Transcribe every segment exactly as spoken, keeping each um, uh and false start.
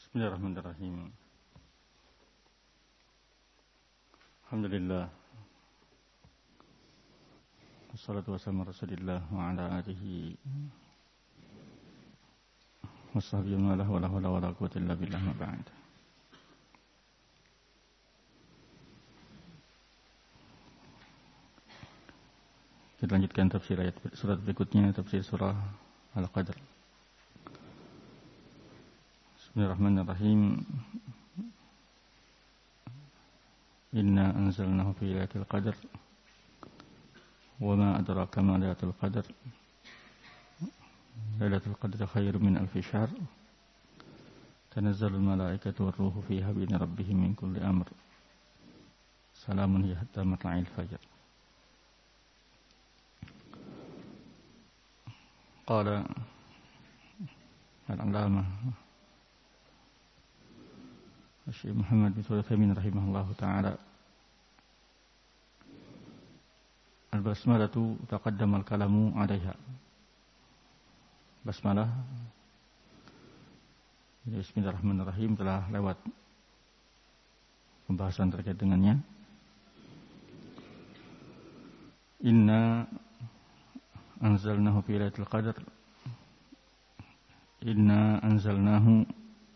Bismillahirrahmanirrahim. Alhamdulillah. Wassalatu wassalamu ala Rasulillah wa ala alihi wa sahbihi wa la hawla wa la quwwata illa billah ma ba'd. Kita lanjutkan tafsir ayat surat berikutnya, tafsir surah Al-Qadr. Bismillahirrahmanirrahim. Inna anzalnahu fi lailatul qadr wa ma adraka ma lailatul qadr. Lailatul qadri khairun min alfi syahr. Tanazzalul malaikatu war ruhu fiha bi rabbihim min kulli amr. Salamun hiya hatta matla'il fajr. Qala al-'allamah Syekh Muhammad bin Shalih Al-Utsaimin rahimahullahu taala, al-basmalatu taqaddama al-kalamu 'alaiha. Basmalah, bismillahirrahmanirrahim, telah lewat pembahasan terkait dengannya. Inna anzalnahu fi lailatul qadr. Inna anzalnahu,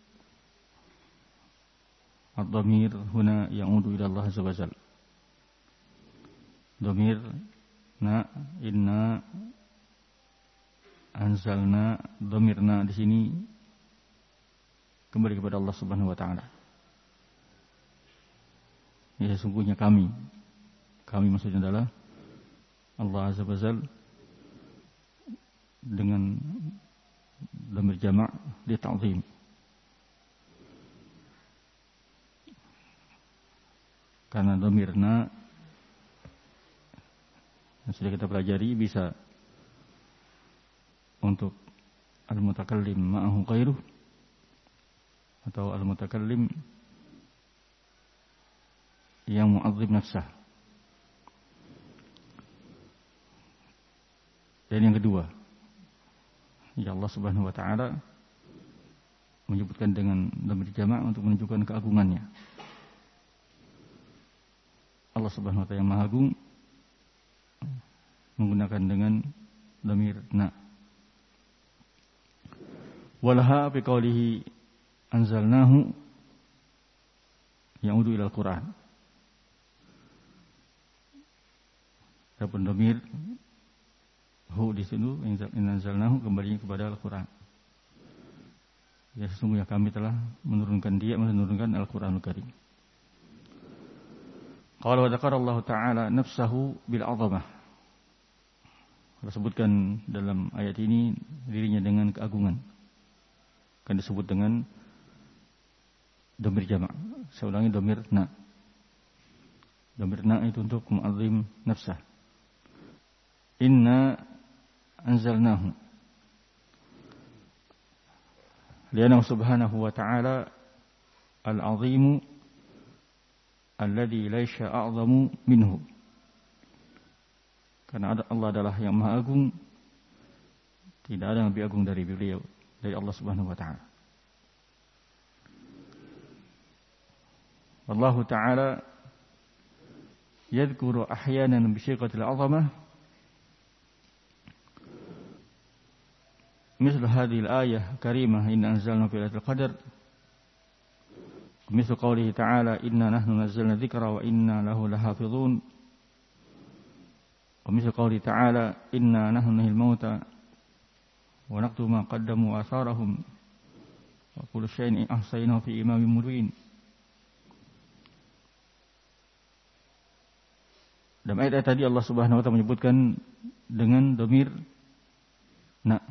ad-dhamir huna ya'udu ila Allah azza wa jalla. Dhamir na, inna anzalna, dhamirna di sini kembali kepada Allah Subhanahu wa taala. Ya, sesungguhnya kami. Kami maksudnya adalah Allah azza wa jalla dengan dhamir jama' di ta'zim. Karena dhamirna yang sudah kita pelajari bisa untuk al-mutakallim ma'ahu ghairuh atau al-mutakallim yang mu'azzim nafsah. Dan yang kedua, ya Allah Subhanahu wa taala menyebutkan dengan dhamir jama' untuk menunjukkan keagungannya. Allah Subhanahu wa taala yang Maha Agung menggunakan dengan dhamir na. Walaha fi qawlihi anzalnahu ya'udu ila al-Qur'an. Adapun dhamir hu di situ anzalnahu kembali kepada Al-Qur'an. Ya, sesungguhnya kami telah menurunkan dia, menurunkan Al-Qur'anul Karim. Qala wa dzakara Allah Ta'ala nafsahu bil 'azamah. Disebutkan dalam ayat ini dirinya dengan keagungan. Kan disebut dengan dhamir jama'. Saya ulangi, dhamir na. Dhamir na itu untuk mu'azzim nafsah. Inna anzalnahu. Liannahu subhanahu wa ta'ala al-'azimu alladhi laysha a'zamu minhu. Karena Allah adalah yang Maha Agung, tidak ada yang lebih agung dari beliau, dari Allah Subhanahu wa taala. Allah taala yadhkuru ahyanan bi shiqatil 'azamah misal hadhihi al-ayah karimah inna anzalna fi lailatul qadr. Misal qawlihi ta'ala inna nahnu nazzalna dzikra wa inna lahu lahafizun. Wa misal qawlihi ta'ala inna nahnu nuhyil mauta wa naktubu ma qaddamu wa atharahum wa kullu syai'in ahsaynahu fi imamin mubin. Dalam ayat tadi Allah Subhanahu wa taala menyebutkan dengan dhamir na.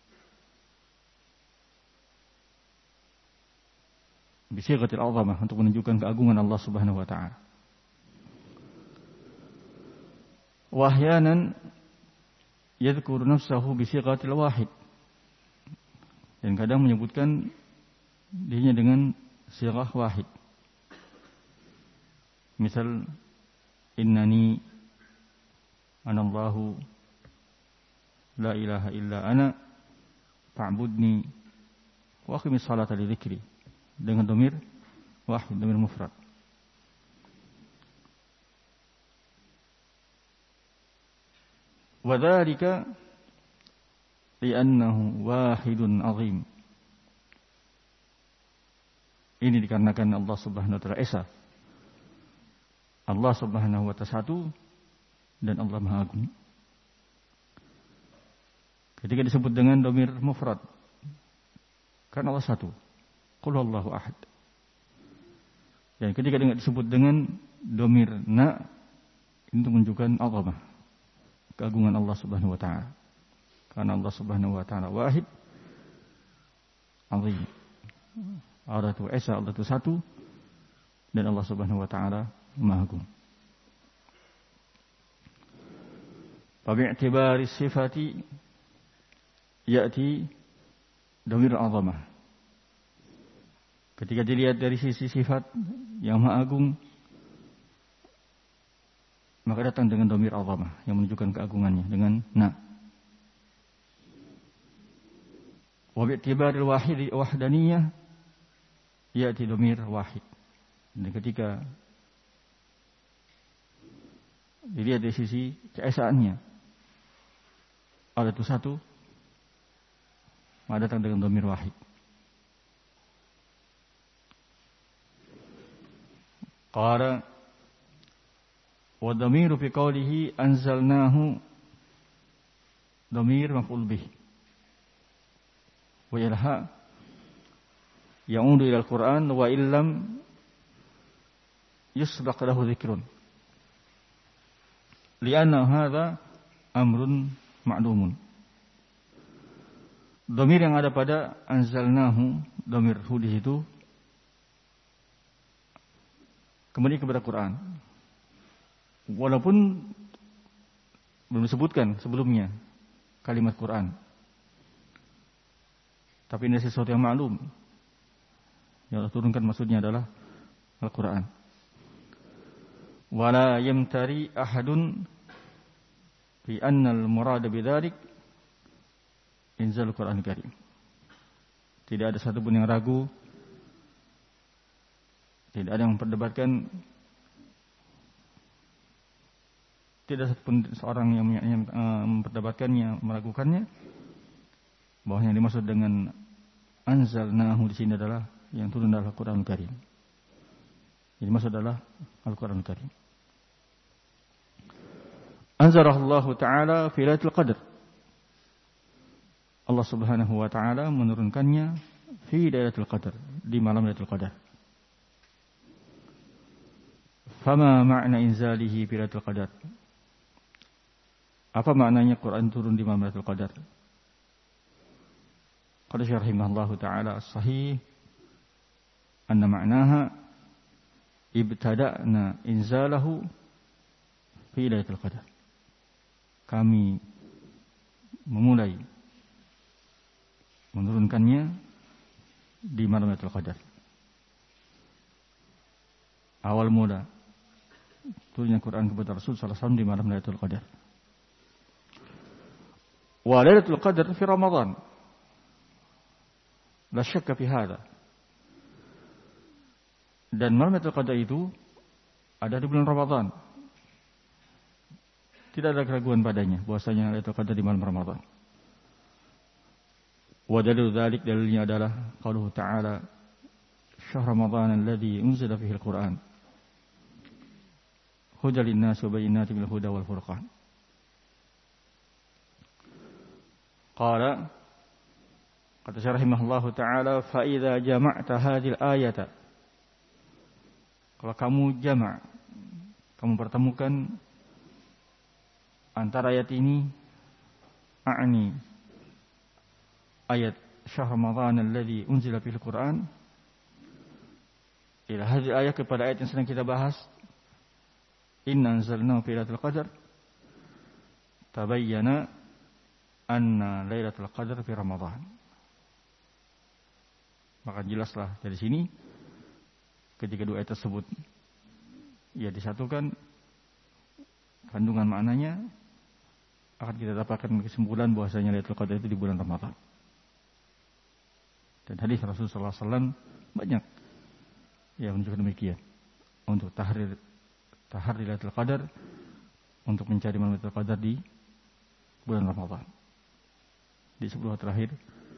Bisighatil 'azamah, untuk menunjukkan keagungan Allah Subhanahu wa taala. Wa ahyanan yadhkuru nafsahu bisighatil wahid. Dan kadang menyebutkan dirinya dengan sighah wahid. Misal innani anallahu la ilaha illa ana fa'budni wa aqimis salata li dzikri. dengan domir wahid, domir mufrad. Wa dzalika li'annahu wahidun 'azim. Ini dikarenakan Allah Subhanahu wa taala esa. Allah Subhanahu wa taala satu dan Allah Maha Agung. Ketika disebut dengan domir mufrad, karena Allah satu. Qul huwallahu ahad. Dan ketika disebut dengan domir na, itu menunjukkan azamah, keagungan Allah Subhanahu wa taala. Karena Allah Subhanahu wa taala wahid, azim. Allah itu esa, Allah itu satu, dan Allah Subhanahu wa taala Maha Agung. Fa bi'tibari sifati ya'ti dhamir azamah. Ketika dilihat dari sisi sifat yang Maha Agung, maka datang dengan dhamir azamah yang menunjukkan keagungannya dengan na. Wa bi'tibari al-wahid wahdaniyah ya'ti dhamir wahid. Dan ketika dilihat dari sisi keesaannya, Allah itu satu, maka datang dengan dhamir wahid. Qala wa dhamiru fi qawlihi anzalnahu dhamir maf'ul bih. Wa ilha ya'udu ila al-Qur'an wa illam yusbaq lahu dhikrun. Li'anna hadha amrun ma'lumun. Dhamir yang ada pada anzalnahu, dhamir hu di situ kembali kepada Quran. Walaupun belum disebutkan sebelumnya kalimat Quran, tapi ini sesuatu yang maklum. Yang Allah turunkan maksudnya adalah Al-Quran. Wala yamtari ahadun fi anna al-murada bidzalik inzal Quran Karim. Tidak ada satupun yang ragu, tidak ada yang memperdebatkan, tidak satupun seorang yang memperdebatkannya, meragukannya, bahwa yang dimaksud dengan anzalnahu di sini adalah yang turun adalah Al-Quran Karim. Jadi maksud adalah Al-Quran Karim. Anzalallahu ta'ala fi Lailatul Qadar. Allah Subhanahu wa taala menurunkannya fi Lailatul Qadar, di malam Lailatul Qadar. Fama ma'na inzalihi fi Lailatul Qadar? Apa maknanya Quran turun di malam Lailatul Qadar? Qad syarahimahullahu ta'ala as-sahih anna ma'naha ibtada'na inzalahu fi Lailatul Qadar. Kami memulai menurunkannya di malam Lailatul Qadar. Awal mula turunnya Quran kepada Rasul sallallahu alaihi wasallam di malam Lailatul Qadar. Wa Lailatul Qadar fi Ramadan. La syakka fi hadha. Dan malam Lailatul Qadar itu ada di bulan Ramadan. Tidak ada keraguan padanya bahwasanya Lailatul Qadar di malam Ramadan. Wa dalilu dzalik, dalilnya adalah qauluhu ta'ala syahr Ramadan alladzi unzila fihi al-Qur'an hudan lin-nas wa bayyinatin minal huda wal furqan. Qala kata syarahimahullahu ta'ala fa idza jama'ta hadhil ayata, kalau kamu jama', kamu pertemukan antara ayat ini, a'ni ayat syahr Ramadan alladzi unzila fil Qur'an, ila hadhihi ayat, kepada ayat yang sedang kita bahas, inna anzalnahu fi lailatul qadar, tabayyana anna lailatul qadar fi Ramadan. Maka jelaslah dari sini ketika dua ayat tersebut ya disatukan, kandungan maknanya akan kita dapatkan kesimpulan bahwasanya Lailatul Qadar itu di bulan Ramadan. Dan hadis Rasulullah sallallahu alaihi wasallam banyak yang menunjukkan demikian. Untuk tahrir tahrir Lailatul Qadar, untuk mencari malam Lailatul Qadar di bulan Ramadan. Di sepuluh terakhir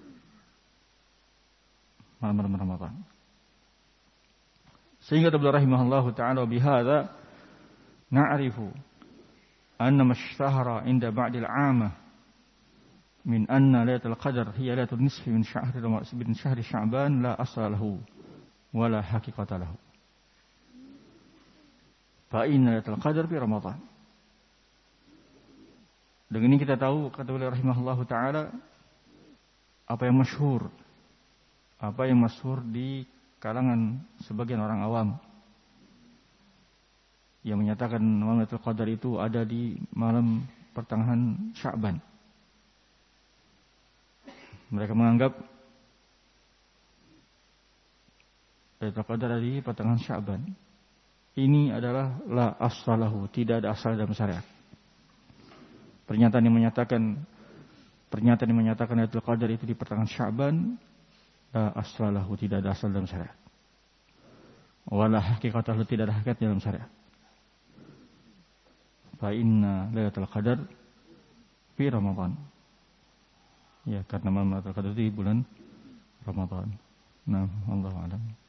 malam-malam Ramadan. Sehingga beliau rahimahullahu taala bihadza na'rifu anna mashtahara inda ba'dil 'amah min anna Lailatul Qadar hiya lailatul nisfi min syahri min syahri Sya'ban la asla lahu wa la haqiqata lahu. Fa inna Lailatul Qadar fi Ramadan. Dengan ini kita tahu, kata beliau rahimahullahu taala, apa yang masyhur, apa yang masyhur di kalangan sebagian orang awam yang menyatakan malam Lailatul Qadar itu ada di malam pertengahan Sya'ban. Mereka menganggap Lailatul Qadar ada di pertengahan Sya'ban. Ini adalah la aslahu, tidak ada asal dalam syariat. Pernyataan yang menyatakan pernyataan yang menyatakan Lailatul Qadar itu di pertengahan Sya'ban, la aslahu, tidak ada asal dalam syariat. Wala haqiqatahu, tidak ada hakikat dalam syariat. Fa inna Lailatul Qadar fi Ramadan. Ya, karena malam Lailatul Qadar di bulan Ramadan. Nah, Allahu a'lam.